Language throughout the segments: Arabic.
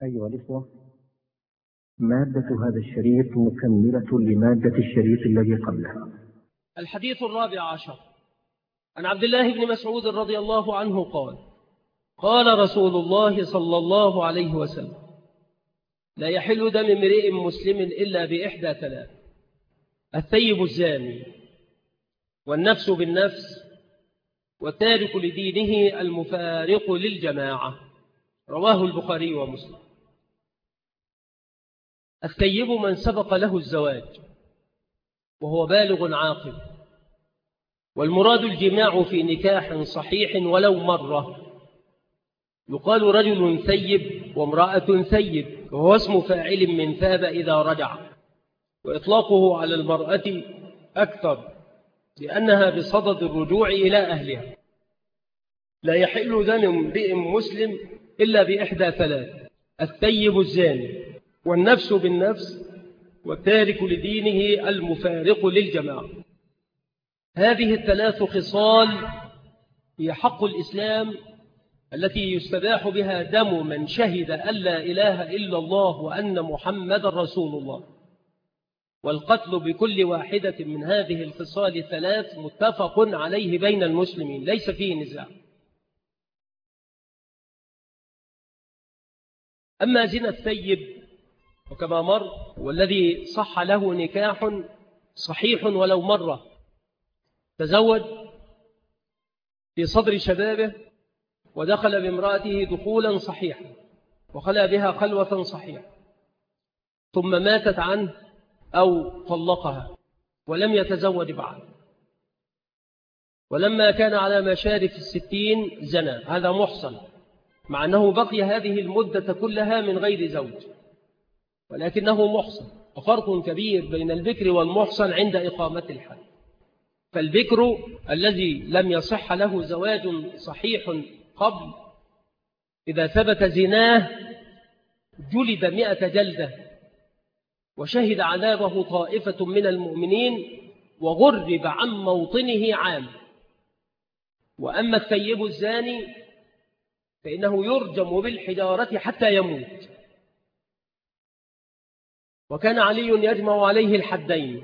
أيها الإخوة، مادة هذا الشريط مكملة لمادة الشريط الذي قبله. الحديث 14 عن عبد الله بن مسعود رضي الله عنه قال: قال رسول الله صلى الله عليه وسلم: لا يحل دم امرئ مسلم إلا بإحدى ثلاث: الثيب الزاني، والنفس بالنفس، والتارك لدينه المفارق للجماعة. رواه البخاري ومسلم. الثيب من سبق له الزواج وهو بالغ عاقل، والمراد الجماع في نكاح صحيح ولو مرة. يقال رجل ثيب وامرأة ثيب، وهو اسم فاعل من ثاب إذا رجع، وإطلاقه على المرأة أكثر لأنها بصدد الرجوع إلى أهلها. لا يحل دم امرئ مسلم إلا بإحدى ثلاث: الثيب الزاني، والنفس بالنفس، والتارك لدينه المفارق للجماعة. هذه الثلاث خصال هي حق الإسلام التي يستباح بها دم من شهد أن لا إله إلا الله وأن محمد رسول الله، والقتل بكل واحدة من هذه الخصال الثلاث متفق عليه بين المسلمين، ليس فيه نزاع. أما زنا الثيب وكما مر والذي صح له نكاح صحيح ولو مرة، تزوج في صدر شبابه ودخل بامرأته دخولا صحيحا وخلى بها خلوة صحيحة، ثم ماتت عنه أو طلقها ولم يتزوج بعد، ولما كان على مشارف 60 زنى، هذا محصن، مع أنه بقي هذه المدة كلها من غير زوج، ولكنه محصن. وفرق كبير بين البكر والمحصن عند إقامة الحد. فالبكر الذي لم يصح له زواج صحيح قبل، إذا ثبت زناه جلد 100 جلدة، وشهد عذابه طائفة من المؤمنين، وغرب عن موطنه عام. وأما الثيب الزاني فإنه يرجم بالحجارة حتى يموت. وكان علي يجمع عليه الحدين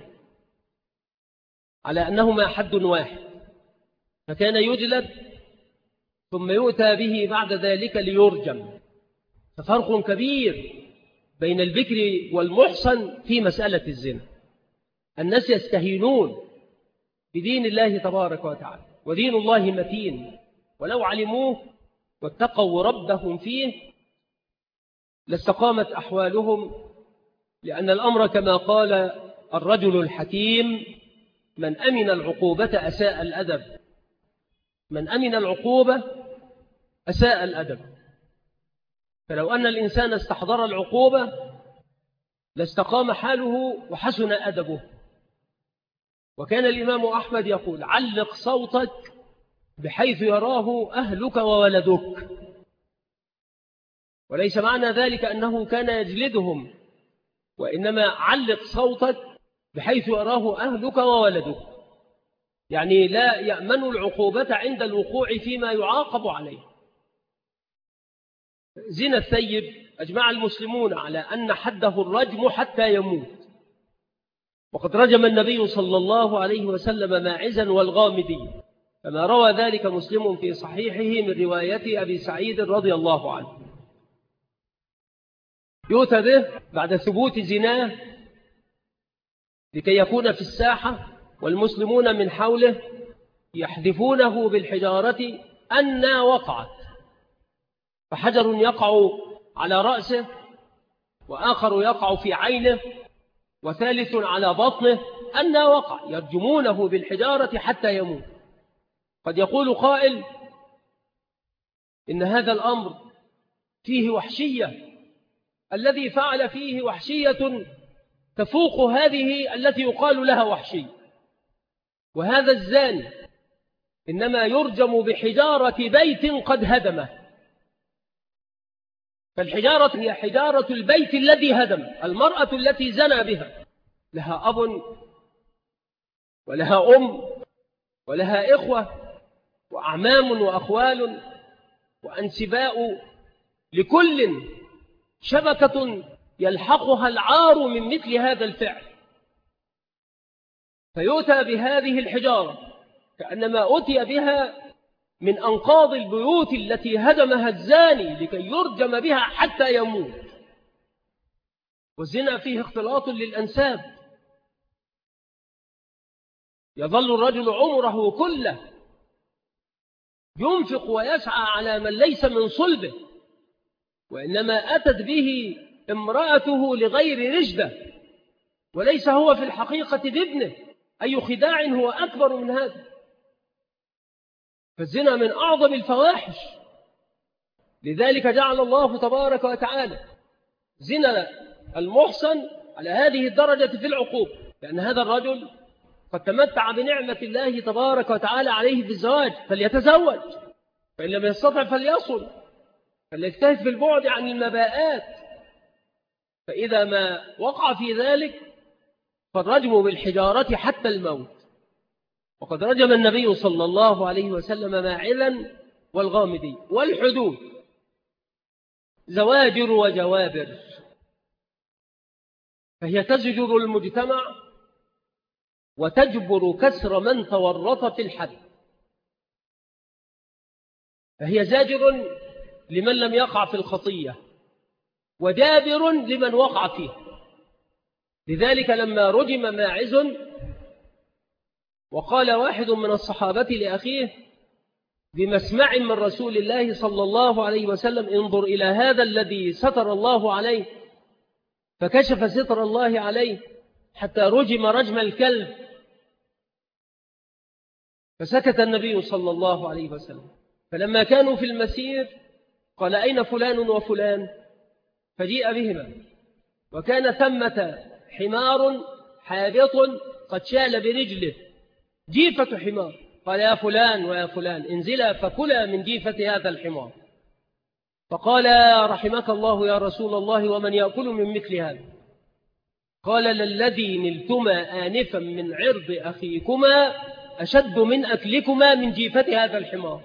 على أنهما حد واحد، فكان يجلد ثم يؤتى به بعد ذلك ليرجم. ففرق كبير بين البكر والمحصن في مسألة الزنا. الناس يستهينون بدين الله تبارك وتعالى، ودين الله متين، ولو علموه واتقوا ربهم فيه لاستقامت أحوالهم، لأن الأمر كما قال الرجل الحكيم: من أمن العقوبة أساء الأدب. من أمن العقوبة أساء الأدب. فلو أن الإنسان استحضر العقوبة لاستقام حاله وحسن أدبه. وكان الإمام أحمد يقول: علق صوتك بحيث يراه أهلك وولدك. وليس معنى ذلك أنه كان يجلدهم، وإنما علق صوتك بحيث يراه أهلك وولدك، يعني لا يأمن العقوبة عند الوقوع فيما يعاقب عليه. زنا الثيب أجمع المسلمون على أن حده الرجم حتى يموت، وقد رجم النبي صلى الله عليه وسلم ماعزا والغامدي، كما روى ذلك مسلم في صحيحه من رواية أبي سعيد رضي الله عنه. يؤتى به بعد ثبوت زناه لكي يكون في الساحة، والمسلمون من حوله يحذفونه بالحجارة أن وقعت، فحجر يقع على رأسه، وآخر يقع في عينه، وثالث على بطنه، أن وقع، يرجمونه بالحجارة حتى يموت. قد يقول قائل: إن هذا الأمر فيه وحشية، الذي فعل فيه وحشية تفوق هذه التي يقال لها وحشية، وهذا الزاني إنما يرجم بحجارة بيت قد هدمه. فالحجارة هي حجارة البيت الذي هدم. المرأة التي زنى بها لها أب ولها أم ولها إخوة وأعمام وأخوال وأنسباء، لكل شبكة يلحقها العار من مثل هذا الفعل، فيؤتى بهذه الحجارة كأنما أتي بها من أنقاض البيوت التي هدمها الزاني لكي يرجم بها حتى يموت. والزنا فيه اختلاط للأنساب، يظل الرجل عمره كله ينفق ويسعى على من ليس من صلبه، وإنما أتت به امرأته لغير رشدة، وليس هو في الحقيقة بابنه. أي خداع هو أكبر من هذا؟ فالزنا من أعظم الفواحش، لذلك جعل الله تبارك وتعالى زنا المحصن على هذه الدرجة في العقوبة، لأن هذا الرجل قد تمتع بنعمة الله تبارك وتعالى عليه في الزواج، فليتزوج، فإن لم يستطع فليصل، فليجتهد في البعد عن المباءات. فإذا ما وقع في ذلك فالرجم بالحجارة حتى الموت. وقد رجم النبي صلى الله عليه وسلم ماعلا والغامدي. والحدود زواجر وجوابر، فهي تزجر المجتمع وتجبر كسر من تورط في الحد، فهي زاجر لمن لم يقع في الخطية وجابر لمن وقع فيه. لذلك لما رجم ماعز وقال واحد من الصحابة لأخيه بمسمع من رسول الله صلى الله عليه وسلم: انظر إلى هذا الذي ستر الله عليه، فكشف ستر الله عليه حتى رجم رجم الكلب. فسكت النبي صلى الله عليه وسلم. فلما كانوا في المسير قال: أين فلان وفلان؟ فجيء بهما، وكان ثمة حمار حابط قد شال برجله جيفة حمار. قال: يا فلان ويا فلان انزلا فكلا من جيفة هذا الحمار. فقال: رحمك الله يا رسول الله، ومن يأكل من مثل هذا؟ قال: للذي نلتما آنفا من عرض أخيكما أشد من أكلكما من جيفة هذا الحمار.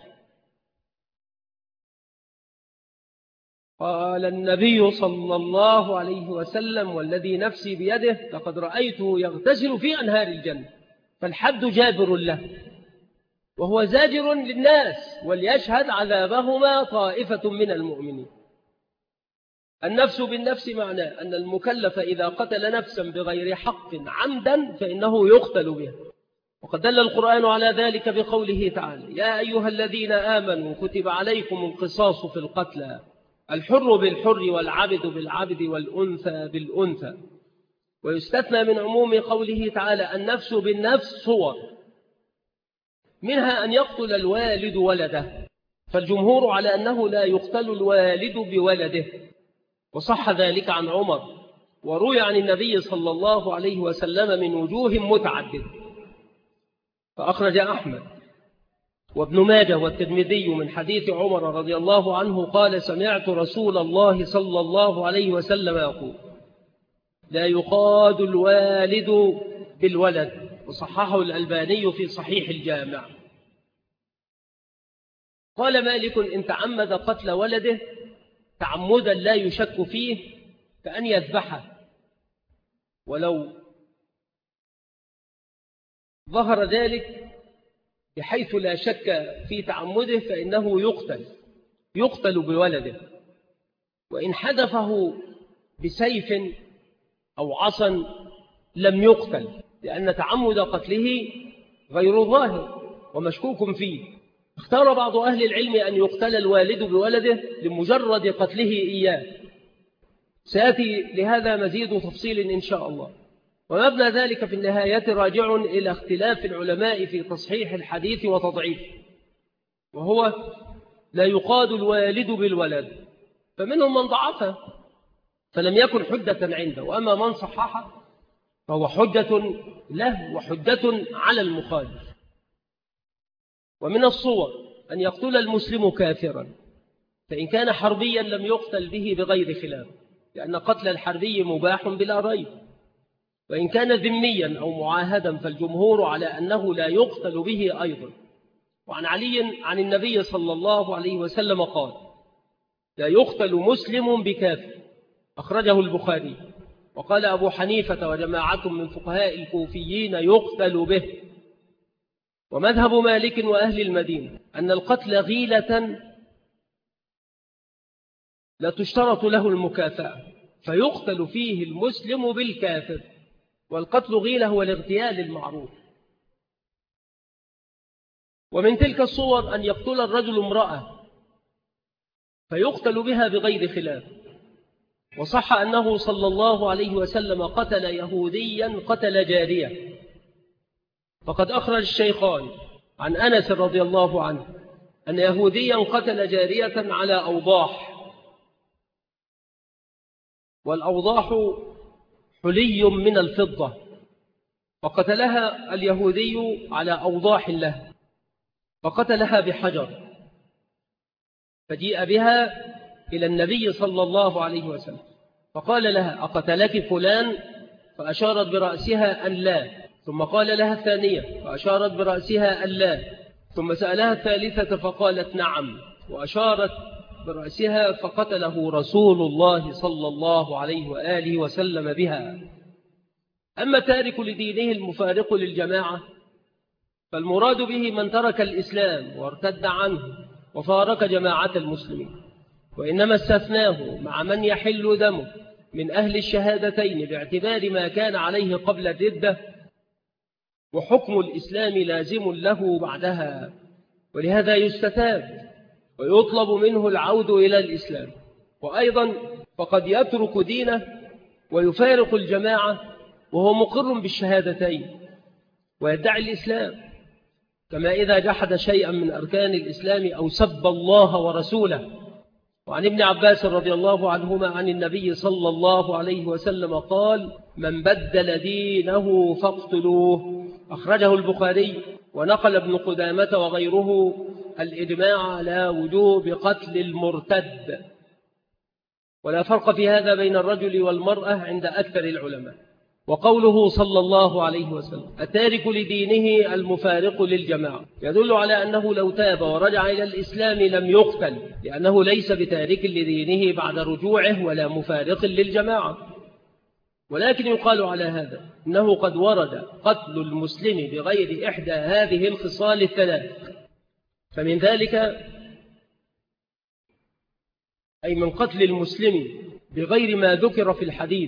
قال النبي صلى الله عليه وسلم: والذي نفسي بيده لقد رأيته يغتسل في أنهار الجنة. فالحد جابر له وهو زاجر للناس، وليشهد عذابهما طائفة من المؤمنين. النفس بالنفس معناه أن المكلف إذا قتل نفسا بغير حق عمدا فإنه يقتل بها. وقد دل القرآن على ذلك بقوله تعالى: يا أيها الذين آمنوا كتب عليكم القصاص في القتلى، الحر بالحر والعبد بالعبد والأنثى بالأنثى. ويستثنى من عموم قوله تعالى النفس بالنفس صور، منها أن يقتل الوالد ولده، فالجمهور على أنه لا يقتل الوالد بولده، وصح ذلك عن عمر، وروي عن النبي صلى الله عليه وسلم من وجوه متعددة. فأخرج أحمد وابن ماجه والترمذي من حديث عمر رضي الله عنه قال: سمعت رسول الله صلى الله عليه وسلم يقول: لا يقاد الوالد بالولد. وصححه الألباني في صحيح الجامع. قال مالك: إن تعمد قتل ولده تعمدا لا يشك فيه كأن يذبحه، ولو ظهر ذلك بحيث لا شك في تعمده فإنه يقتل بولده. وإن حدفه بسيف أو عصا لم يقتل، لأن تعمد قتله غير ظاهر ومشكوك فيه. اختار بعض أهل العلم أن يقتل الوالد بولده لمجرد قتله إياه. سيأتي لهذا مزيد تفصيل إن شاء الله. ومبنى ذلك في النهاية راجع إلى اختلاف العلماء في تصحيح الحديث وتضعيفه، وهو لا يقاد الوالد بالولد، فمنهم من ضعفه فلم يكن حجة عنده، وأما من صححه فهو حجة له وحجة على المخالف. ومن الصور أن يقتل المسلم كافرا، فإن كان حربيا لم يقتل به بغير خلاف، لأن قتل الحربي مباح بلا ريب. وإن كان ذميا أو معاهدا فالجمهور على أنه لا يقتل به أيضا. وعن علي عن النبي صلى الله عليه وسلم قال: لا يقتل مسلم بكافر أخرجه البخاري. وقال أبو حنيفة وجماعة من فقهاء الكوفيين يقتل به. ومذهب مالك وأهل المدينة أن القتل غيلة لا تشترط له المكافأة، فيقتل فيه المسلم بالكافر. والقتل غيلة هو الاغتيال المعروف. ومن تلك الصور أن يقتل الرجل امرأة فيقتل بها بغير خلاف. وصح أنه صلى الله عليه وسلم قتل يهوديا قتل جارية. فقد أخرج الشيخان عن أنس رضي الله عنه أن يهوديا قتل جارية على أوضاح، والأوضاح حلي من الفضة، فقتلها اليهودي على أوضاح له، فقتلها بحجر، فجيء بها إلى النبي صلى الله عليه وسلم فقال لها: أقتلك فلان؟ فأشارت برأسها أن لا. ثم قال لها الثانية فأشارت برأسها أن لا. ثم سألها الثالثة فقالت نعم، وأشارت برأسها، فقتله رسول الله صلى الله عليه وآله وسلم بها. أما تارك لدينه المفارق للجماعة فالمراد به من ترك الإسلام وارتد عنه وفارق جماعة المسلمين، وإنما استثناه مع من يحل دمه من أهل الشهادتين باعتبار ما كان عليه قبل الردة، وحكم الإسلام لازم له بعدها، ولهذا يستتاب ويطلب منه العود إلى الإسلام. وأيضا فقد يترك دينه ويفارق الجماعة وهو مقر بالشهادتين ويدعي الإسلام، كما إذا جحد شيئا من أركان الإسلام أو سب الله ورسوله. وعن ابن عباس رضي الله عنهما عن النبي صلى الله عليه وسلم قال: من بدل دينه فاقتلوه. أخرجه البخاري. ونقل ابن قدامة وغيره الإجماع على وجوب قتل المرتد، ولا فرق في هذا بين الرجل والمرأة عند أكثر العلماء. وقوله صلى الله عليه وسلم التارك لدينه المفارق للجماعة يدل على أنه لو تاب ورجع إلى الإسلام لم يقتل، لأنه ليس بتارك لدينه بعد رجوعه ولا مفارق للجماعة. ولكن يقال على هذا إنه قد ورد قتل المسلم بغير إحدى هذه الخصال الثلاث، فمن ذلك أي من قتل المسلم بغير ما ذكر في الحديث.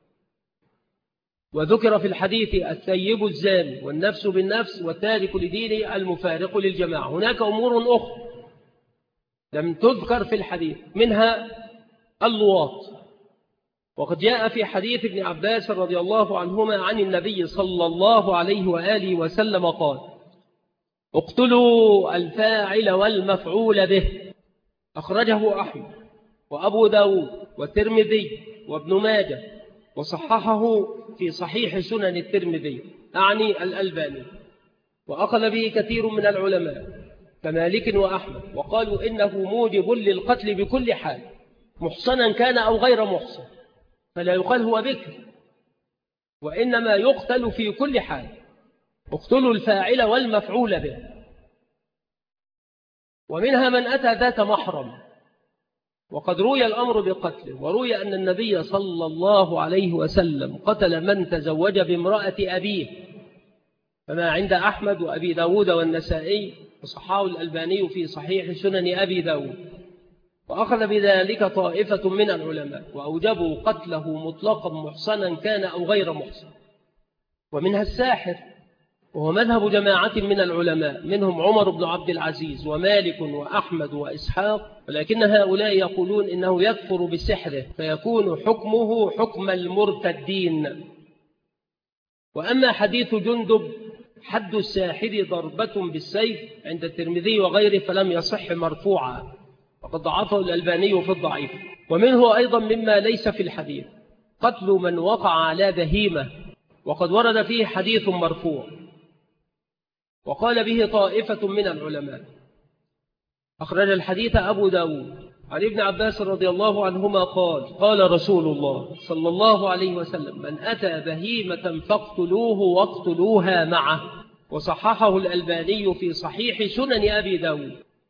وذكر في الحديث الثيب الزاني والنفس بالنفس والتارك لدينه المفارق للجماعة. هناك أمور أخرى لم تذكر في الحديث، منها اللواط. وقد جاء في حديث ابن عباس رضي الله عنهما عن النبي صلى الله عليه وآله وسلم قال: اقتلوا الفاعل والمفعول به. أخرجه أحمد وأبو داود والترمذي وابن ماجه، وصححه في صحيح سنن الترمذي أعني الألباني. وأخذ به كثير من العلماء كمالك وأحمد، وقالوا إنه موجب للقتل بكل حال، محصنا كان أو غير محصن، فلا يقال هو بكر، وإنما يقتل في كل حال. اقتلوا الفاعل والمفعول به. ومنها من أتى ذات محرم، وقد روي الأمر بقتله، وروي أن النبي صلى الله عليه وسلم قتل من تزوج بامرأة أبيه، فما عند أحمد وأبي داود والنسائي، وصححه الألباني في صحيح سنن أبي داود. وأخذ بذلك طائفة من العلماء وأوجبوا قتله مطلقا محصنا كان أو غير محصن. ومنها الساحر، وهو مذهب جماعة من العلماء، منهم عمر بن عبد العزيز ومالك وأحمد وإسحاق، ولكن هؤلاء يقولون إنه يكفر بسحره فيكون حكمه حكم المرتدين. وأما حديث جندب حد الساحر ضربة بالسيف عند الترمذي وغيره فلم يصح مرفوعا، وقد ضعفه الألباني في الضعيف. ومنه أيضا مما ليس في الحديث قتل من وقع على بهيمة، وقد ورد فيه حديث مرفوع وقال به طائفة من العلماء. أخرج الحديث أبو داود عن ابن عباس رضي الله عنهما قال: قال رسول الله صلى الله عليه وسلم: من أتى بهيمة فاقتلوه واقتلوها معه. وصححه الألباني في صحيح سنن أبي داود.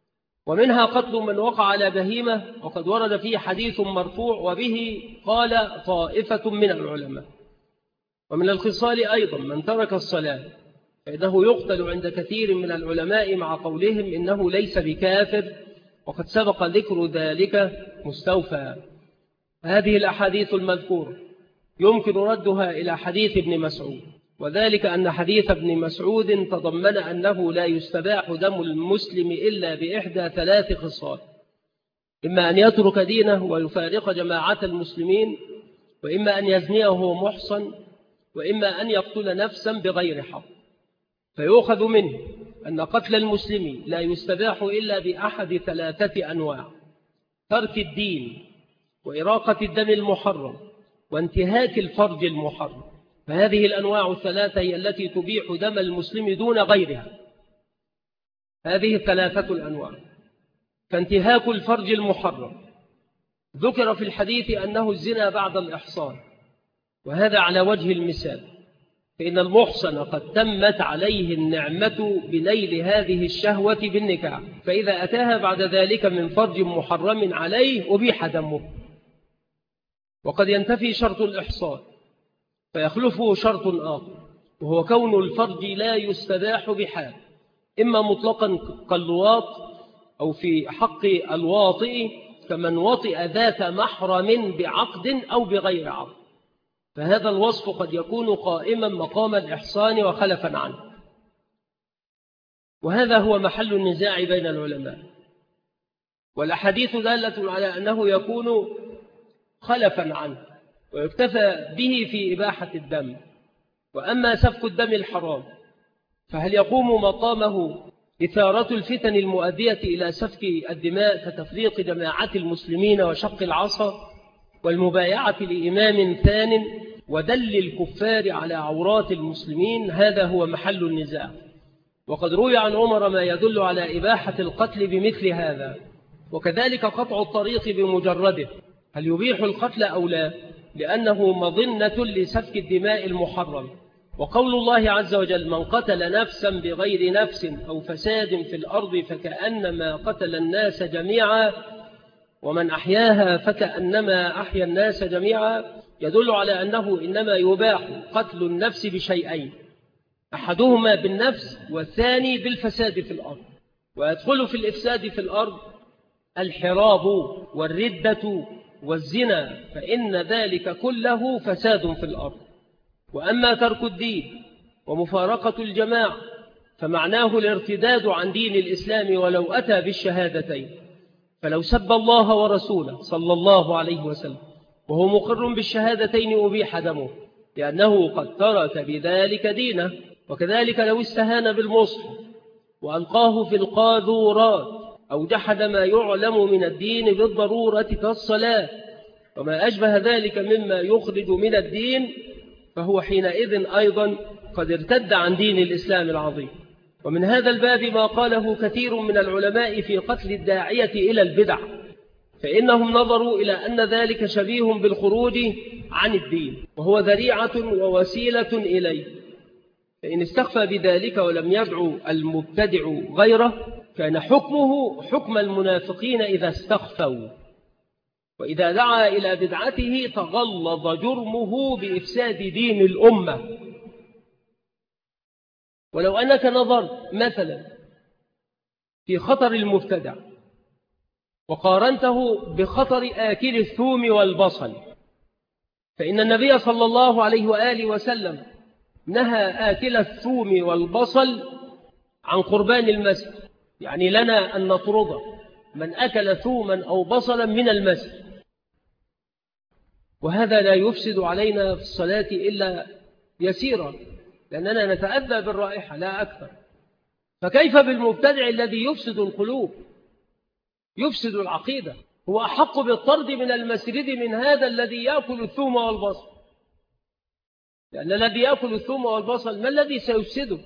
ومنها قتل من وقع على بهيمة، وقد ورد فيه حديث مرفوع وبه قال طائفة من العلماء. ومن الخصال أيضا من ترك الصلاة فإنه يقتل عند كثير من العلماء مع قولهم إنه ليس بكافر، وقد سبق ذكر ذلك مستوفى. هذه الأحاديث المذكورة يمكن ردها إلى حديث ابن مسعود، وذلك أن حديث ابن مسعود تضمن أنه لا يستباح دم المسلم إلا بإحدى 3 خصال: إما أن يترك دينه ويفارق جماعة المسلمين، وإما أن يزنيه وهو محصن، وإما أن يقتل نفسا بغير حق. فيؤخذ منه أن قتل المسلم لا يستباح إلا بأحد 3 أنواع: ترك الدين، وإراقة الدم المحرم، وانتهاك الفرج المحرم. فهذه الأنواع 3 هي التي تبيح دم المسلم دون غيرها. هذه 3 الأنواع. فانتهاك الفرج المحرم ذكر في الحديث أنه الزنا بعد الإحصان، وهذا على وجه المثال، فإن المحصن قد تمت عليه النعمة بنيل هذه الشهوة بالنكاح، فإذا أتاها بعد ذلك من فرج محرم عليه أبيح دمه. وقد ينتفي شرط الإحصان فيخلفه شرط آخر، وهو كون الفرج لا يستباح بحال، إما مطلقا كاللواط، أو في حق الواطئ كمن وطئ ذات محرم بعقد أو بغير عقد. فهذا الوصف قد يكون قائما مقام الإحصان وخلفا عنه، وهذا هو محل النزاع بين العلماء. والأحاديث دالة على أنه يكون خلفا عنه ويكتفى به في إباحة الدم. وأما سفك الدم الحرام فهل يقوم مقامه إثارة الفتن المؤدية إلى سفك الدماء كتفريق جماعة المسلمين وشق العصا والمبايعة لإمام ثان ودل الكفار على عورات المسلمين؟ هذا هو محل النزاع. وقد روي عن عمر ما يدل على إباحة القتل بمثل هذا، وكذلك قطع الطريق بمجرده، هل يبيح القتل أو لا؟ لأنه مظنة لسفك الدماء المحرم. وقول الله عز وجل: من قتل نفسا بغير نفس أو فساد في الأرض فكأنما قتل الناس جميعا ومن أحياها فكأنما أحيا الناس جميعا، يدل على أنه إنما يباح قتل النفس بشيئين: أحدهما بالنفس والثاني بالفساد في الأرض. ويدخل في الإفساد في الأرض الحراب والردة والزنا، فإن ذلك كله فساد في الأرض. وأما ترك الدين ومفارقة الجماعة فمعناه الارتداد عن دين الإسلام ولو أتى بالشهادتين. فلو سب الله ورسوله صلى الله عليه وسلم وهو مقر بالشهادتين أبيح دمه، لأنه قد ترك بذلك دينه. وكذلك لو استهان بالمصحف وألقاه في القاذورات أو جحد ما يعلم من الدين بالضرورة كالصلاة وما أشبه ذلك مما يخرج من الدين، فهو حينئذ أيضا قد ارتد عن دين الإسلام العظيم. ومن هذا الباب ما قاله كثير من العلماء في قتل الداعية إلى البدع، فإنهم نظروا إلى أن ذلك شبيه بالخروج عن الدين، وهو ذريعة ووسيلة إليه. فإن استخفى بذلك ولم يدعو المبتدع غيره كان حكمه حكم المنافقين إذا استخفوا، وإذا دعا إلى بدعته تغلظ جرمه بإفساد دين الأمة. ولو أنك نظرت مثلا في خطر المبتدع وقارنته بخطر آكل الثوم والبصل، فإن النبي صلى الله عليه وآله وسلم نهى آكل الثوم والبصل عن قربان المسجد، يعني لنا أن نطرد من أكل ثوما أو بصلا من المسجد، وهذا لا يفسد علينا في الصلاة إلا يسيرا، لأننا نتأذى بالرائحة لا أكثر. فكيف بالمبتدع الذي يفسد القلوب، يفسد العقيدة؟ هو أحق بالطرد من المسجد من هذا الذي يأكل الثوم والبصل، لأن الذي يأكل الثوم والبصل ما الذي سيفسده؟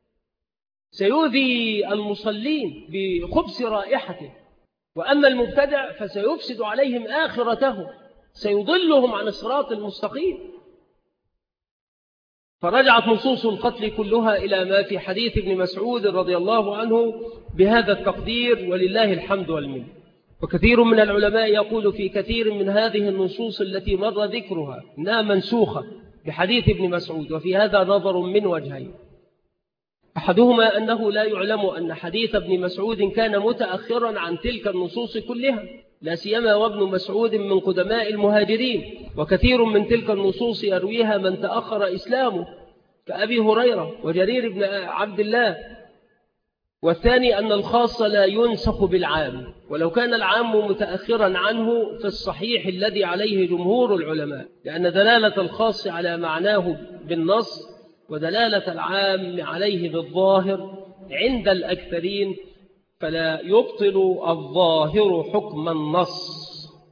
سيؤذي المصلين بخبث رائحته. وأما المبتدع فسيفسد عليهم آخرتهم، سيضلهم عن الصراط المستقيم. فرجعت نصوص القتل كلها إلى ما في حديث ابن مسعود رضي الله عنه بهذا التقدير، ولله الحمد والمنة. وكثير من العلماء يقول في كثير من هذه النصوص التي مر ذكرها إنها منسوخة بحديث ابن مسعود، وفي هذا نظر من وجهين. أحدهما أنه لا يعلم أن حديث ابن مسعود كان متأخرا عن تلك النصوص كلها، لا سيما وابن مسعود من قدماء المهاجرين، وكثير من تلك النصوص يرويها من تأخر إسلامه كأبي هريرة وجرير بن عبد الله. والثاني أن الخاص لا ينسخ بالعام، ولو كان العام متأخرا عنه في الصحيح الذي عليه جمهور العلماء، لأن دلالة الخاص على معناه بالنص ودلالة العام عليه بالظاهر عند الأكثرين، فلا يبطل الظاهر حكم النص.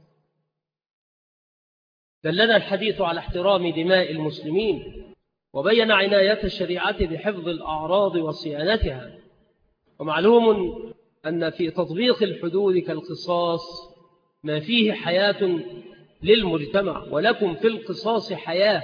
دلنا الحديث على احترام دماء المسلمين، وبين عناية الشريعة بحفظ الأعراض وصيانتها. ومعلوم أن في تطبيق الحدود كالقصاص ما فيه حياة للمجتمع، ولكم في القصاص حياة،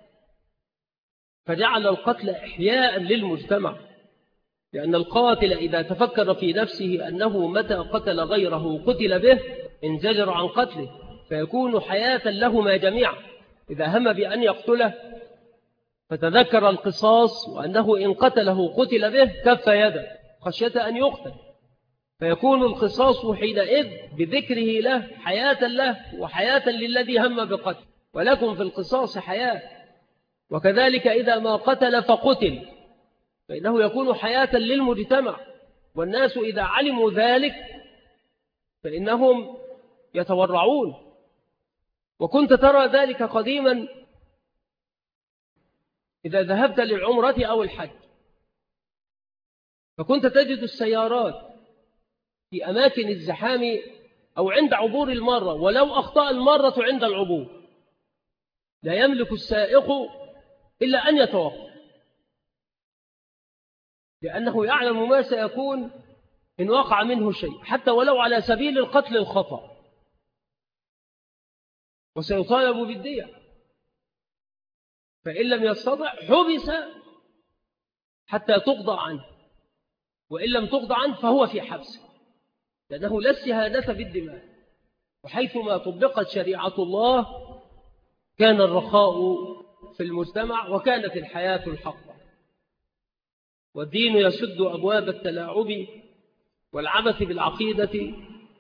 فجعل القتل إحياء للمجتمع، لأن القاتل إذا تفكر في نفسه أنه متى قتل غيره قتل به انزجر عن قتله، فيكون حياة لهما جميعا. إذا هم بأن يقتله فتذكر القصاص وأنه إن قتله قتل به كف يده خشية أن يقتل، فيكون القصاص حينئذ بذكره له حياة له وحياة للذي هم بقتل، ولكم في القصاص حياة. وكذلك إذا ما قتل فقتل فإنه يكون حياة للمجتمع، والناس إذا علموا ذلك فإنهم يتورعون. وكنت ترى ذلك قديما إذا ذهبت للعمرة أو الحج، فكنت تجد السيارات في أماكن الزحام أو عند عبور المرة، ولو أخطأ المرة عند العبور لا يملك السائق إلا أن يتوقف، لأنه يعلم ما سيكون إن وقع منه شيء، حتى ولو على سبيل القتل الخطأ، وسيطالب بالدية. فإن لم يستطع حبس حتى تقضى عنه، وإن لم تقضى عنه فهو في حبس، لأنه لا استهادة بالدماء. وحيثما طبقت شريعة الله كان الرخاء في المجتمع وكانت الحياة الحقة. والدين يسد أبواب التلاعب والعبث بالعقيدة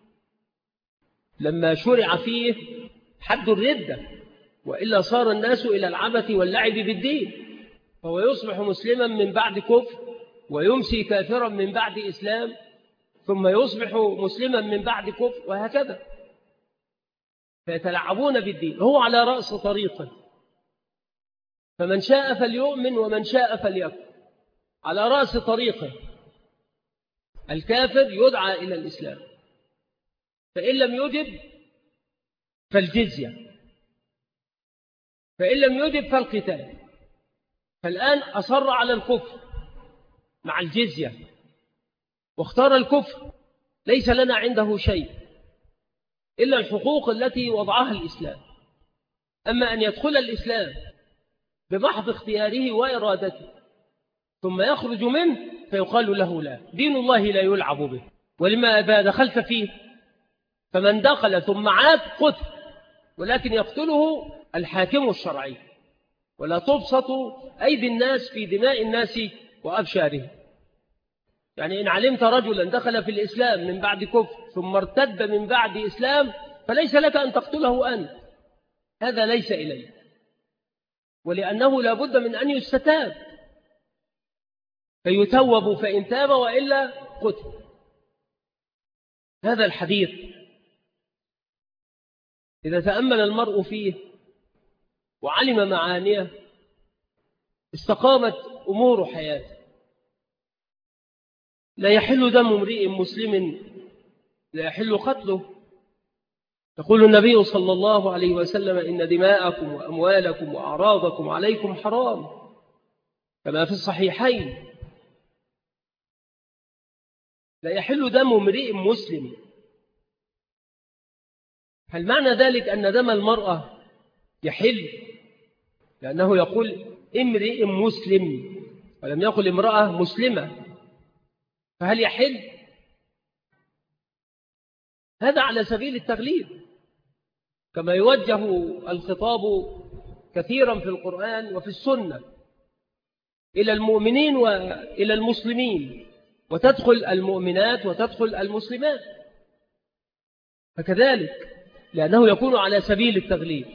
لما شرع فيه حد الردة، وإلا صار الناس إلى العبث واللعب بالدين، فهو يصبح مسلما من بعد كفر ويمسي كافرا من بعد إسلام، ثم يصبح مسلما من بعد كفر، وهكذا. فيتلعبون بالدين، هو على رأس طريقه، فمن شاء فليؤمن ومن شاء فليكفر، على رأس طريقه. الكافر يدعى إلى الإسلام، فإن لم يجب فالجزية، فإن لم يجب فالقتال. فالآن أصر على الكفر مع الجزية واختار الكفر، ليس لنا عنده شيء إلا الحقوق التي وضعها الإسلام. أما أن يدخل الإسلام بمحض اختياره وإرادته ثم يخرج منه فيقال له لا، دين الله لا يلعب به. ولما أبا دخلت فيه، فمن دخل ثم عاد قتل، ولكن يقتله الحاكم الشرعي، ولا تبسط أيدي الناس في دماء الناس وأبشارهم. يعني إن علمت رجلا دخل في الإسلام من بعد كفر ثم ارتد من بعد إسلام فليس لك أن تقتله أنت، هذا ليس إليه، ولأنه لا بد من أن يستتاب، فيتوب فإن تاب، وإلا قتل. هذا الحديث إذا تأمل المرء فيه وعلم معانيه استقامت أمور حياته. لا يحل دم امرئ مسلم لا يحل قتله. يقول النبي صلى الله عليه وسلم: إن دماءكم وأموالكم وأعراضكم عليكم حرام، كما في الصحيحين. لا يحل دم امرئ مسلم. هل معنى ذلك أن دم المرأة يحل؟ لأنه يقول امرئ مسلم ولم يقل امرأة مسلمة، فهل يحل؟ هذا على سبيل التغليب، كما يوجه الخطاب كثيرا في القرآن وفي السنة إلى المؤمنين وإلى المسلمين، وتدخل المؤمنات وتدخل المسلمات، فكذلك لأنه يكون على سبيل التغليب.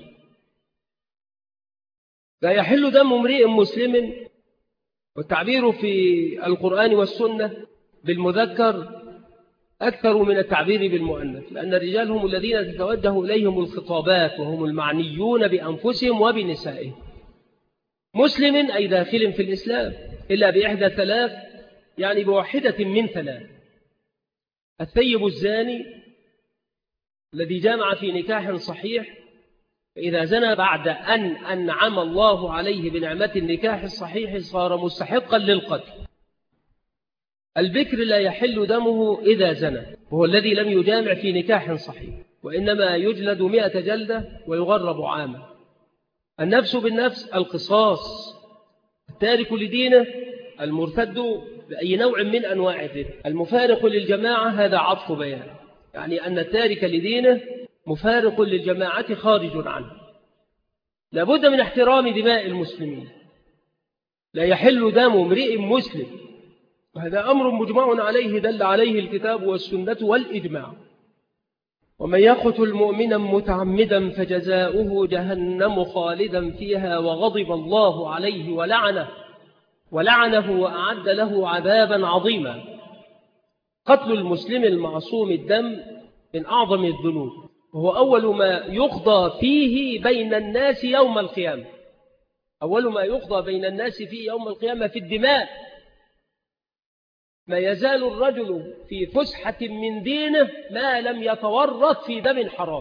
لا يحل دم امرئ مسلم، والتعبير في القرآن والسنة بالمذكر أكثر من التعبير بالمؤنث، لأن الرجال هم الذين تتوجه إليهم الخطابات، وهم المعنيون بأنفسهم وبنسائهم. مسلم أي داخل في الإسلام إلا بإحدى ثلاث، يعني بواحدة من ثلاث: الثيب الزاني الذي جامع في نكاح صحيح، إذا زنى بعد أن أنعم الله عليه بنعمة النكاح الصحيح صار مستحقا للقتل. البكر لا يحل دمه إذا زنى، وهو الذي لم يجامع في نكاح صحيح، وإنما يجلد 100 جلدة ويغرب عاما. النفس بالنفس القصاص. التارك لدينه المرتد بأي نوع من أنواع الردة. المفارق للجماعة هذا عطف بيان، يعني أن التارك لدينه مفارق للجماعة خارج عنه. لابد من احترام دماء المسلمين. لا يحل دم امرئ مسلم، وهذا أمر مجمع عليه دل عليه الكتاب والسنة والإجماع. ومن يقتل مؤمنا متعمدا فجزاؤه جهنم خالدا فيها وغضب الله عليه ولعنه وأعد له عذابا عظيما. قتل المسلم المعصوم الدم من أعظم الذنوب، وهو أول ما يقضى فيه بين الناس يوم القيامة. أول ما يقضى بين الناس فيه يوم القيامة في الدماء. ما يزال الرجل في فسحة من دينه ما لم يتورط في دم حرام.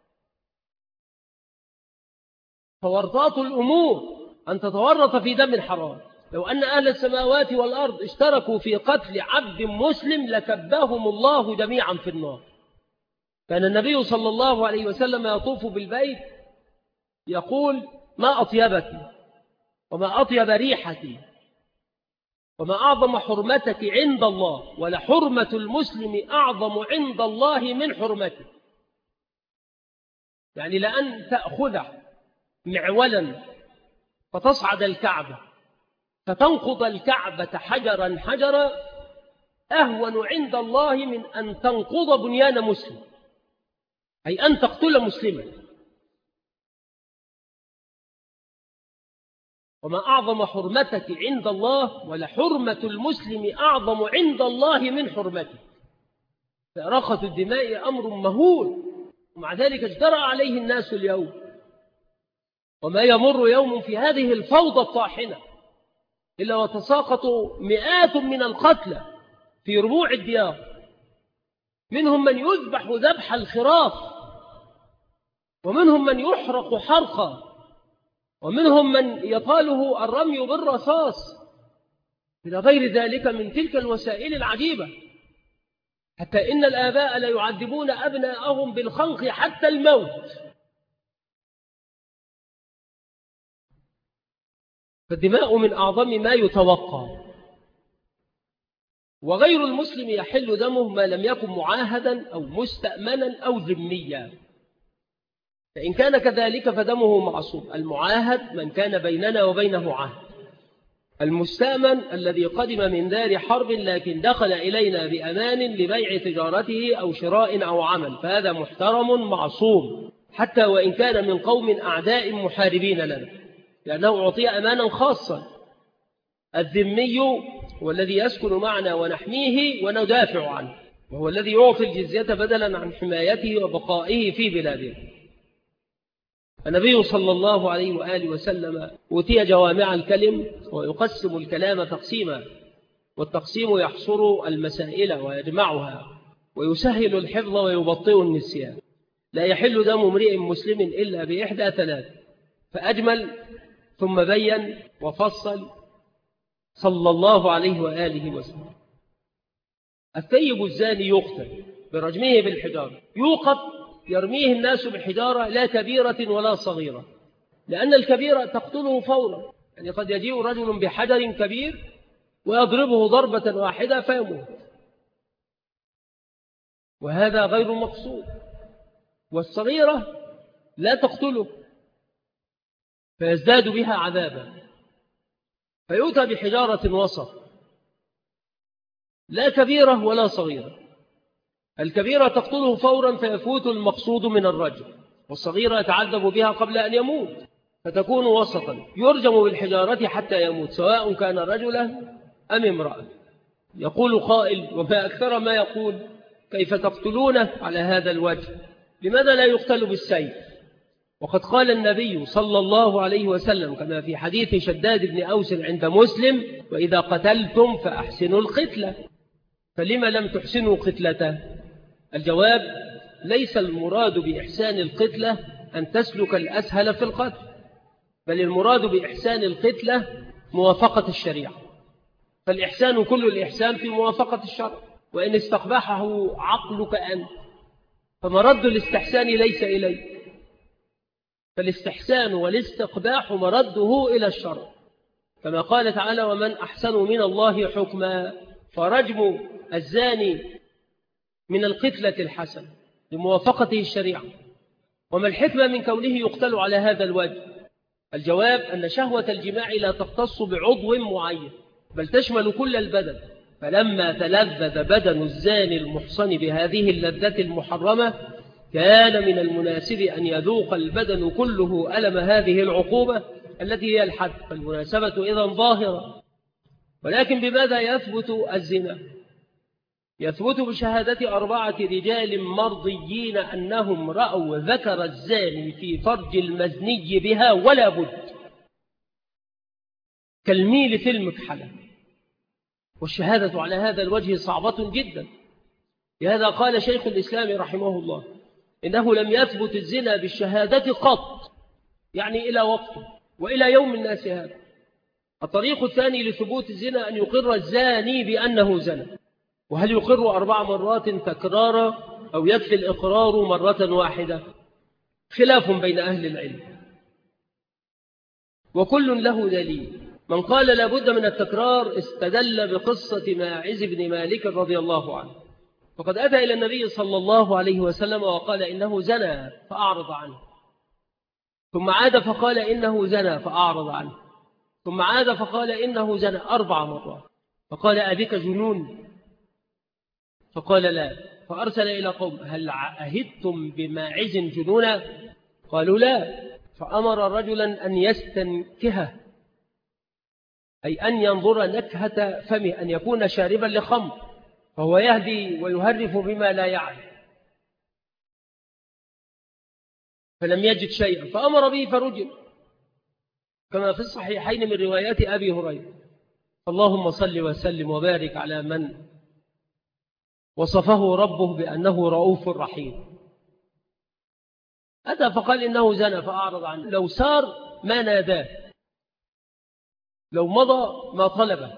فورطات الأمور أن تتورط في دم حرام. لو أن أهل السماوات والأرض اشتركوا في قتل عبد مسلم لكبهم الله جميعا في النار. كان النبي صلى الله عليه وسلم يطوف بالبيت يقول: ما أطيبك وما أطيب ريحتي وما أعظم حرمتك عند الله، ولحرمة المسلم أعظم عند الله من حرمته. يعني لأن تأخذ معولا فتصعد الكعبة فتنقض الكعبة حجرا حجرا أهون عند الله من أن تنقض بنيان مسلم، أي أن تقتل مسلما. وما أعظم حرمتك عند الله ولحرمة المسلم أعظم عند الله من حرمته. فإراقة الدماء أمر مهول، ومع ذلك اجترأ عليه الناس اليوم. وما يمر يوم في هذه الفوضى الطاحنة إلا وتساقط مئات من القتلى في ربوع الديار، منهم من يذبح ذبح الخراف، ومنهم من يحرق حرقا، ومنهم من يطاله الرمي بالرصاص، إلى غير ذلك من تلك الوسائل العجيبة. حتى إن الآباء لا يعذبون أبناءهم بالخنق حتى الموت. فالدماء من أعظم ما يتوقع. وغير المسلم يحل دمه ما لم يكن معاهدا أو مستأمنا أو ذميا، فإن كان كذلك فدمه معصوم. المعاهد من كان بيننا وبينه عهد. المستأمن الذي قدم من دار حرب لكن دخل إلينا بأمان لبيع تجارته أو شراء أو عمل، فهذا محترم معصوم حتى وإن كان من قوم أعداء محاربين لنا، لأنه أعطي أمانا خاصا. الذمي هو الذي يسكن معنا ونحميه وندافع عنه، وهو الذي يعطي الجزية بدلا عن حمايته وبقائه في بلاده. النبي صلى الله عليه وآله وسلم أوتي جوامع الكلم، ويقسم الكلام تقسيما، والتقسيم يحصر المسائل ويجمعها ويسهل الحفظ ويبطئ النسيان. لا يحل دم امرئ مسلم إلا بإحدى ثلاث، فأجمل ثم بين وفصل صلى الله عليه وآله وسلم. الثيب الزاني يقتل برجمه بالحجارة. يوقف يرميه الناس بحجارة لا كبيرة ولا صغيرة، لأن الكبيرة تقتله فورا يعني قد يجيء رجل بحجر كبير ويضربه ضربة واحدة فيموت، وهذا غير مقصود. والصغيرة لا تقتله فيزداد بها عذابا، فيؤتى بحجارة وسط، لا كبيرة ولا صغيرة. الكبيرة تقتله فورا فيفوت المقصود من الرجل، والصغيرة يتعذب بها قبل أن يموت فتكون وسطا يرجم بالحجارة حتى يموت، سواء كان رجلا أم امرأة. يقول قائل: وما أكثر ما يقول، كيف تقتلونه على هذا الوجه؟ لماذا لا يقتل بالسيف؟ وقد قال النبي صلى الله عليه وسلم كما في حديث شداد بن أوس عند مسلم: وإذا قتلتم فأحسنوا القتلة. فلما لم تحسنوا قتلته؟ الجواب: ليس المراد بإحسان القتلة أن تسلك الأسهل في القتل، بل المراد بإحسان القتلة موافقة الشريعة، فالإحسان كل الإحسان في موافقة الشرع، وإن استقبحه عقلك أنت فمرد الاستحسان ليس إليه، فالاستحسان والاستقباح مرده إلى الشرع، كما قال تعالى: ومن أحسن من الله حكما. فرجم الزاني من القتلة الحسن لموافقته الشريعة. وما الحكمة من كونه يقتل على هذا الوجه؟ الجواب: أن شهوة الجماع لا تختص بعضو معين، بل تشمل كل البدن، فلما تلذذ بدن الزاني المحصن بهذه اللذة المحرمة كان من المناسب أن يذوق البدن كله ألم هذه العقوبة التي هي الحد، فالمناسبة إذن ظاهرة. ولكن بماذا يثبت الزنا؟ يثبت بشهادة 4 رجال مرضيين أنهم رأوا ذكر الزاني في فرج المزني بها ولا بد، كالميل في المكحلة. والشهادة على هذا الوجه صعبة جدا. لهذا قال شيخ الإسلام رحمه الله: إنه لم يثبت الزنا بالشهادة قط، يعني إلى وقت وإلى يوم الناس هذا. الطريق الثاني لثبوت الزنا أن يقر الزاني بأنه زنى. وهل يقر 4 مرات تكرارا أو يكفي الإقرار مرة واحدة؟ خلاف بين أهل العلم، وكل له دليل. من قال لابد من التكرار استدل بقصة ماعز بن مالك رضي الله عنه، فقد أتى إلى النبي صلى الله عليه وسلم وقال إنه زنى فأعرض عنه، ثم عاد فقال إنه زنى فأعرض عنه، ثم عاد فقال إنه زنى 4 مرات، فقال: أبك جنون؟ فقال: لا. فأرسل إلى قوم: هل عهدتم بماعز جنونا؟ قالوا: لا. فأمر رجلا أن يستنكهه، أي أن ينظر نكهة فمه، أن يكون شاربا لخمر، فهو يهدي ويهرف بما لا يعلم، فلم يجد شيئا فأمر به فرجم، كما في الصحيحين من روايات أبي هريرة. اللهم صل وسلم وبارك على من وصفه ربه بأنه رؤوف رحيم. أتى فقال إنه زنى فأعرض عنه. لو سار ما ناداه، لو مضى ما طلبه.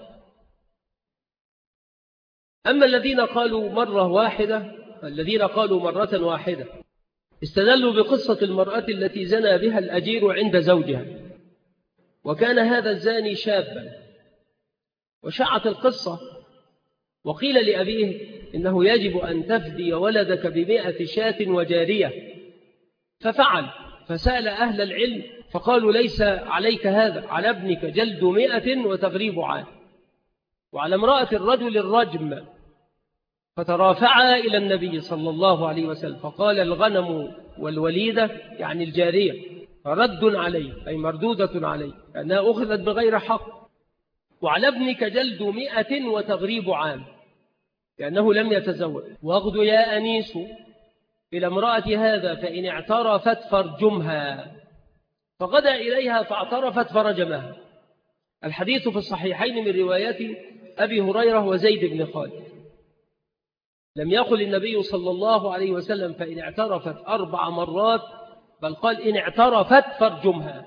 أما الذين قالوا مرة واحدة، الذين قالوا مرة واحدة استدلوا بقصة المرأة التي زنى بها الأجير عند زوجها، وكان هذا الزاني شابا، وشاعت القصة، وقيل لأبيه إنه يجب أن تفدي ولدك ب100 شاة وجارية، ففعل. فسأل أهل العلم فقالوا: ليس عليك هذا، على ابنك جلد 100 وتغريب عام، وعلى امرأة الرجل الرجم. فترافعا إلى النبي صلى الله عليه وسلم فقال: الغنم والوليدة، يعني الجارية، رد عليه، أي مردودة عليه، لأنها أخذت بغير حق. وعلى ابنك جلد 100 وتغريب عام، لأنه لم يتزوج. واغد يا أنيس إلى امرأة هذا فإن اعترفت فارجمها. فغدا إليها فاعترفت فرجمها. الحديث في الصحيحين من روايات أبي هريرة وزيد بن خالد. لم يقل النبي صلى الله عليه وسلم فإن اعترفت 4 مرات، بل قال إن اعترفت فارجمها.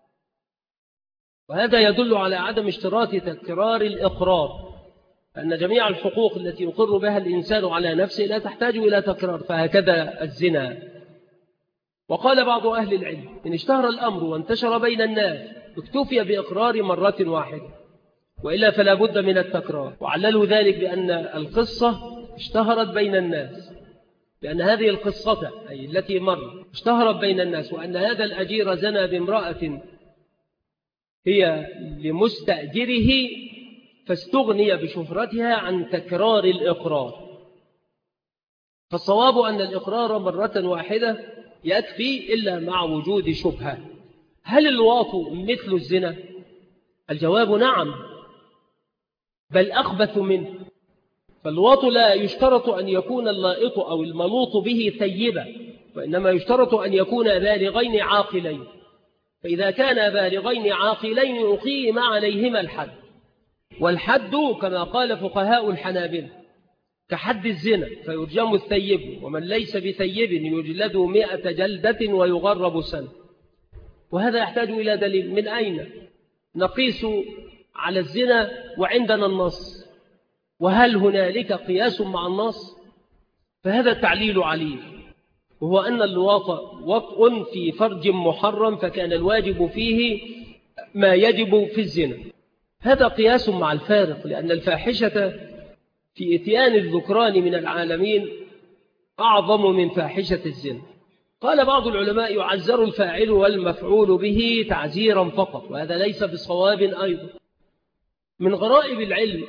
وهذا يدل على عدم اشتراط تكرار الإقرار، أن جميع الحقوق التي يقر بها الإنسان على نفسه لا تحتاج إلى تكرار، فهكذا الزنا. وقال بعض أهل العلم: إن اشتهر الأمر وانتشر بين الناس اكتفي بإقرار مرة واحدة، وإلا فلا بد من التكرار. وعللوا ذلك بأن القصة اشتهرت بين الناس، لأن هذه القصة أي التي مر اشتهرت بين الناس، وأن هذا الأجير زنى بامرأة هي لمستأجره، فاستغني بشهرتها عن تكرار الإقرار. فالصواب أن الإقرار مرة واحدة يكفي إلا مع وجود شبهة. هل اللواط مثل الزنا؟ الجواب نعم، بل أخبث منه. فاللواط لا يشترط أن يكون اللائط أو الملوط به ثيبا، وإنما يشترط أن يكون بالغين عاقلين. فإذا كان بالغين عاقلين يقيم عليهما الحد، والحد كما قال فقهاء الحنابلة كحد الزنا، فيرجم الثيب، ومن ليس بثيب يجلد 100 جلدة ويغرب سنة. وهذا يحتاج إلى دليل. من أين نقيس على الزنا وعندنا النص؟ وهل هنالك قياس مع النص؟ فهذا التعليل عليه، وهو أن اللواط وطء في فرج محرم، فكان الواجب فيه ما يجب في الزنا. هذا قياس مع الفارق، لأن الفاحشة في إتيان الذكران من العالمين أعظم من فاحشة الزنا. قال بعض العلماء يعزر الفاعل والمفعول به تعزيرا فقط، وهذا ليس بصواب أيضا. من غرائب العلم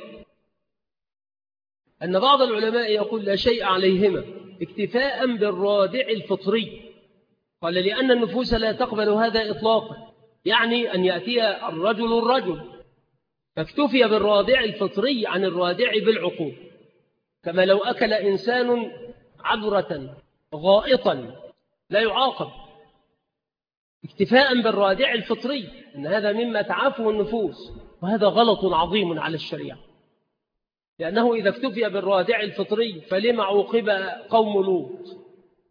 أن بعض العلماء يقول لا شيء عليهما اكتفاء بالرادع الفطري. قال لأن النفوس لا تقبل هذا إطلاقا، يعني أن يأتي الرجل فاكتفي بالرادع الفطري عن الرادع بالعقول، كما لو أكل إنسان عذرة غائطا لا يعاقب، اكتفاء بالرادع الفطري، أن هذا مما تعافه النفوس، وهذا غلط عظيم على الشريعة، لأنه إذا اكتفي بالرادع الفطري فلما عوقب قوم لوط؟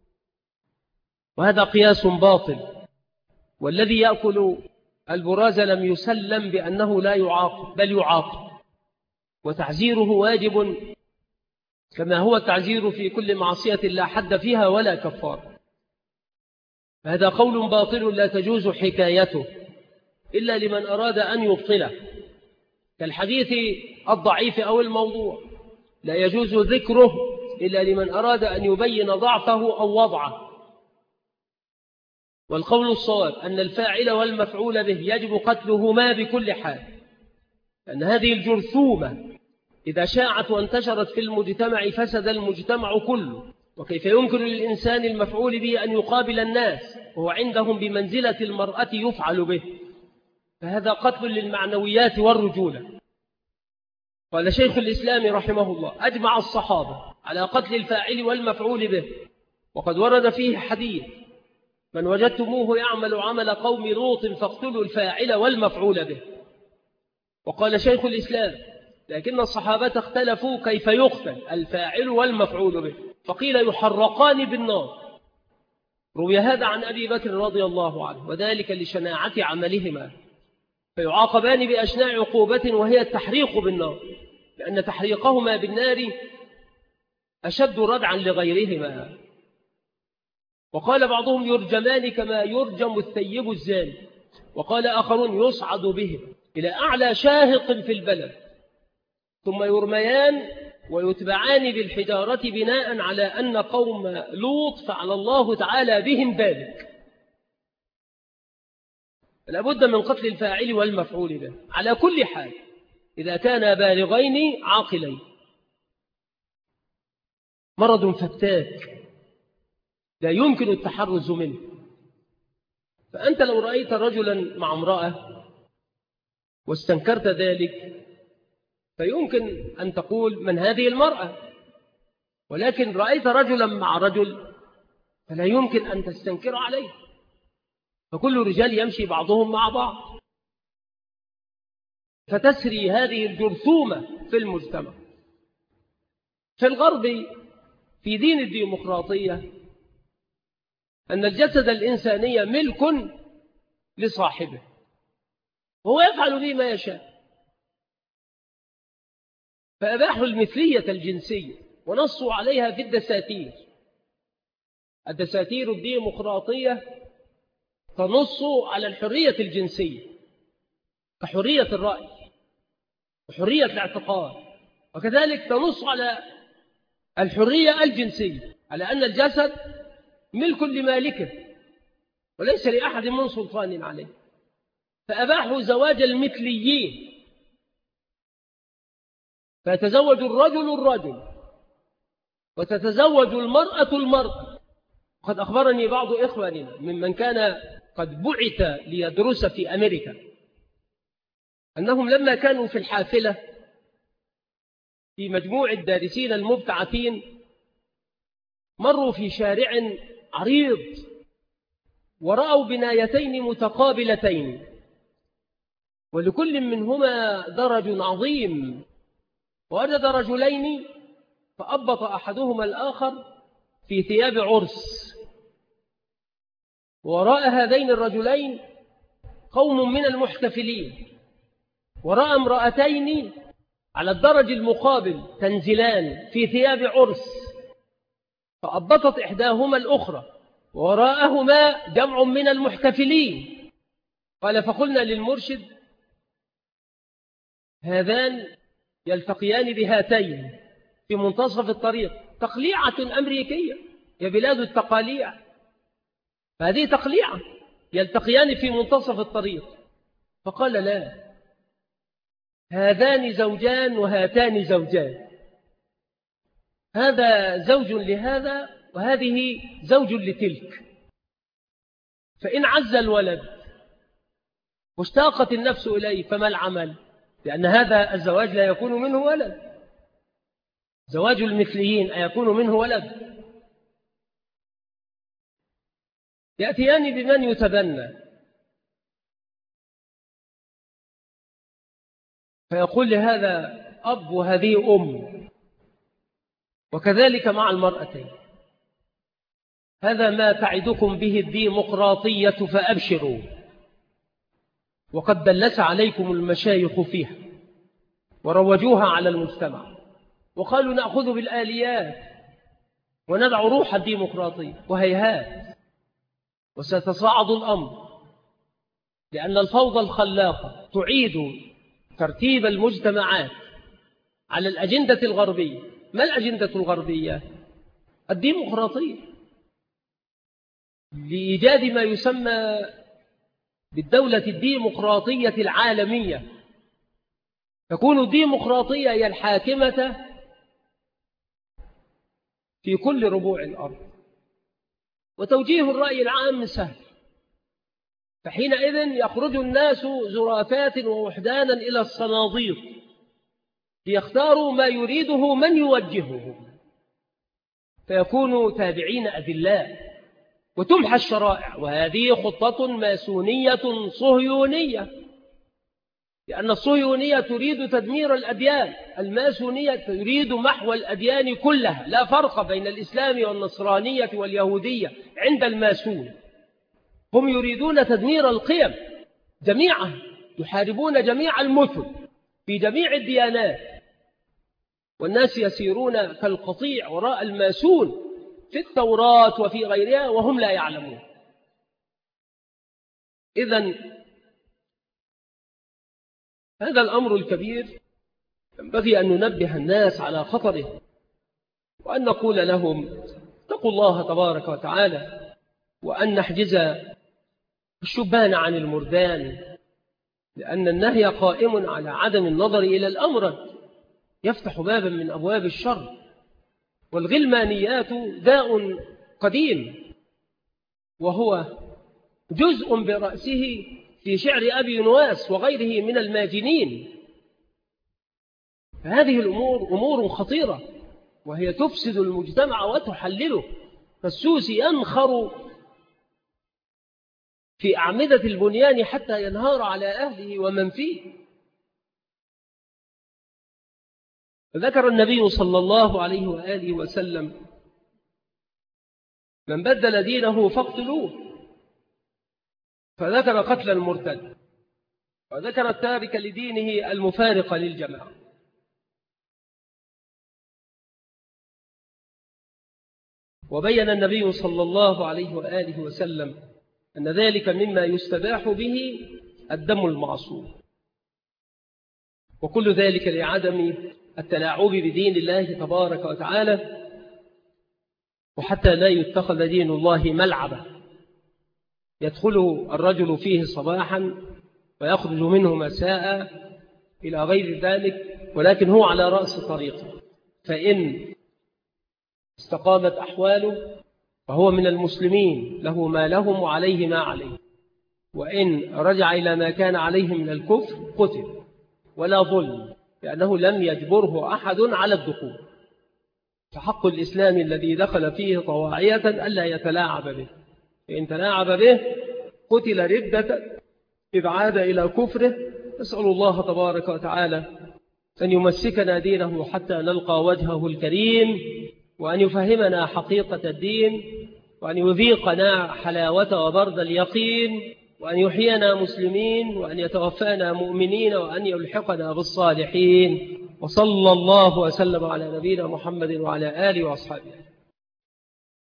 وهذا قياس باطل. والذي يأكل البراز لم يسلم بأنه لا يعاقب، بل يعاقب، وتعزيره واجب، كما هو التعزير في كل معصية لا حد فيها ولا كفار. هذا قول باطل لا تجوز حكايته إلا لمن أراد أن يبطله، كالحديث الضعيف أو الموضوع، لا يجوز ذكره إلا لمن أراد أن يبين ضعفه أو وضعه. والقول الصواب أن الفاعل والمفعول به يجب قتلهما بكل حال، لأن هذه الجرثومة إذا شاعت وانتشرت في المجتمع فسد المجتمع كله. وكيف يمكن للإنسان المفعول به أن يقابل الناس وهو عندهم بمنزلة المرأة يفعل به؟ فهذا قتل للمعنويات والرجولة. قال شيخ الإسلام رحمه الله أجمع الصحابة على قتل الفاعل والمفعول به، وقد ورد فيه حديث من وجدتموه يعمل عمل قوم لوط فاقتلوا الفاعل والمفعول به. وقال شيخ الإسلام لكن الصحابة اختلفوا كيف يقتل الفاعل والمفعول به، فقيل يحرقان بالنار. روي هذا عن أبي بكر رضي الله عنه، وذلك لشناعة عملهما، فيعاقبان بأشناع عقوبة وهي التحريق بالنار، لأن تحريقهما بالنار أشد ردعا لغيرهما. وقال بعضهم يرجمان كما يرجم الثيب الزاني، وقال آخرون يصعد بهم إلى أعلى شاهق في البلد ثم يرميان ويتبعان بالحجارة بناء على أن قوم لوط فعل الله تعالى بهم ذلك. لابد من قتل الفاعل والمفعول به على كل حال إذا كان بالغين عاقلين. مرض فتاك لا يمكن التحرز منه. فأنت لو رأيت رجلا مع امرأة واستنكرت ذلك فيمكن أن تقول من هذه المرأة، ولكن رأيت رجلا مع رجل فلا يمكن أن تستنكر عليه، فكل رجال يمشي بعضهم مع بعض، فتسري هذه الجرثومة في المجتمع. في الغرب في دين الديمقراطية أن الجسد الإنساني ملك لصاحبه وهو يفعل به ما يشاء، فأباحوا المثلية الجنسية ونصوا عليها في الدساتير. الدساتير الديمقراطية تنص على الحرية الجنسية، كحرية الرأي وحرية الاعتقاد، وكذلك تنص على الحرية الجنسية، على أن الجسد ملك لمالكه وليس لأحد من سلطان عليه، فأباحوا زواج المثليين، فيتزوج الرجل وتتزوج المرأة. قد أخبرني بعض إخواننا ممن كان قد بعث ليدرس في أمريكا أنهم لما كانوا في الحافلة في مجموع الدارسين المبتعثين مروا في شارع عريض ورأوا بنايتين متقابلتين، ولكل منهما درج عظيم، ووجد رجلين فأبط أحدهما الآخر في ثياب عرس، وراء هذين الرجلين قوم من المحتفلين، ورأى امرأتين على الدرج المقابل تنزلان في ثياب عرس، فأبطت إحداهما الأخرى، وراءهما جمع من المحتفلين. قال فقلنا للمرشد هذان يلتقيان بهاتين في منتصف الطريق، تقليعة أمريكية، يا بلاد التقاليع، فهذه تقليعة، يلتقيان في منتصف الطريق. فقال لا، هذان زوجان وهاتان زوجان، هذا زوج لهذا وهذه زوج لتلك، فإن عز الولد واشتاقت النفس إليه فما العمل؟ لأن هذا الزواج لا يكون منه ولد، زواج المثليين أيكون منه ولد؟ يأتيان بمن يتبنى، فيقول لهذا أب وهذه أم، وكذلك مع المرأتين، هذا ما تعدكم به الديمقراطية فأبشروا، وقد دلس عليكم المشايخ فيها وروجوها على المجتمع، وقالوا نأخذ بالآليات وندع روح الديمقراطية، وهيهات، وسيتصاعد الأمر، لأن الفوضى الخلاقة تعيد ترتيب المجتمعات على الأجندة الغربية. ما الأجندة الغربية؟ الديمقراطية، لإيجاد ما يسمى بالدولة الديمقراطية العالمية، تكون الديمقراطية هي الحاكمة في كل ربوع الأرض، وتوجيه الرأي العام سهل، فحينئذ يخرج الناس زرافات ووحدانا إلى الصناديق ليختاروا ما يريده من يوجهه، فيكونوا تابعين أدلاء، وتمحى الشرائع. وهذه خطة ماسونية صهيونية، لأن الصهيونية تريد تدمير الأديان، الماسونية تريد محو الأديان كلها، لا فرق بين الإسلام والنصرانية واليهودية عند الماسون، هم يريدون تدمير القيم جميعا، يحاربون جميع المثل في جميع الديانات، والناس يسيرون كالقطيع وراء الماسون في التوراة وفي غيرها وهم لا يعلمون. إذن هذا الأمر الكبير ينبغي أن ننبه الناس على خطره، وأن نقول لهم اتقوا الله تبارك وتعالى، وأن نحجز الشبان عن المردان، لأن النهي قائم على عدم النظر إلى الأمر، يفتح بابا من أبواب الشر. والغلمانيات داء قديم، وهو جزء برأسه في شعر أبي نواس وغيره من الماجنين. فهذه الأمور أمور خطيرة، وهي تفسد المجتمع وتحلله، فالسوس ينخر في أعمدة البنيان حتى ينهار على أهله ومن فيه. ذكر النبي صلى الله عليه وآله وسلم من بدل دينه فاقتلوه، فذكر قتل المرتد، وذكر التارك لدينه المفارق للجماعة. وبين النبي صلى الله عليه وآله وسلم أن ذلك مما يستباح به الدم المعصوم، وكل ذلك لعدم التلاعب بدين الله تبارك وتعالى، وحتى لا يتخذ دين الله ملعبا يدخل الرجل فيه صباحا ويخرج منه مساء إلى غير ذلك، ولكن هو على رأس طريقه. فإن استقامت أحواله فهو من المسلمين، له ما لهم وعليه ما عليه، وإن رجع إلى ما كان عليه من الكفر قتل ولا ظلم، لأنه لم يجبره أحد على الدخول. فحق الإسلام الذي دخل فيه طواعية ألا يتلاعب به، فإن تلاعب به قتل ردة إذ عاد إلى كفره. نسأل الله تبارك وتعالى أن يمسكنا دينه حتى نلقى وجهه الكريم، وأن يفهمنا حقيقة الدين، وأن يذيقنا حلاوة وبرد اليقين، وأن يحيينا مسلمين، وأن يتوفانا مؤمنين، وأن يلحقنا بالصالحين. وصلى الله وسلم على نبينا محمد وعلى آله وأصحابه.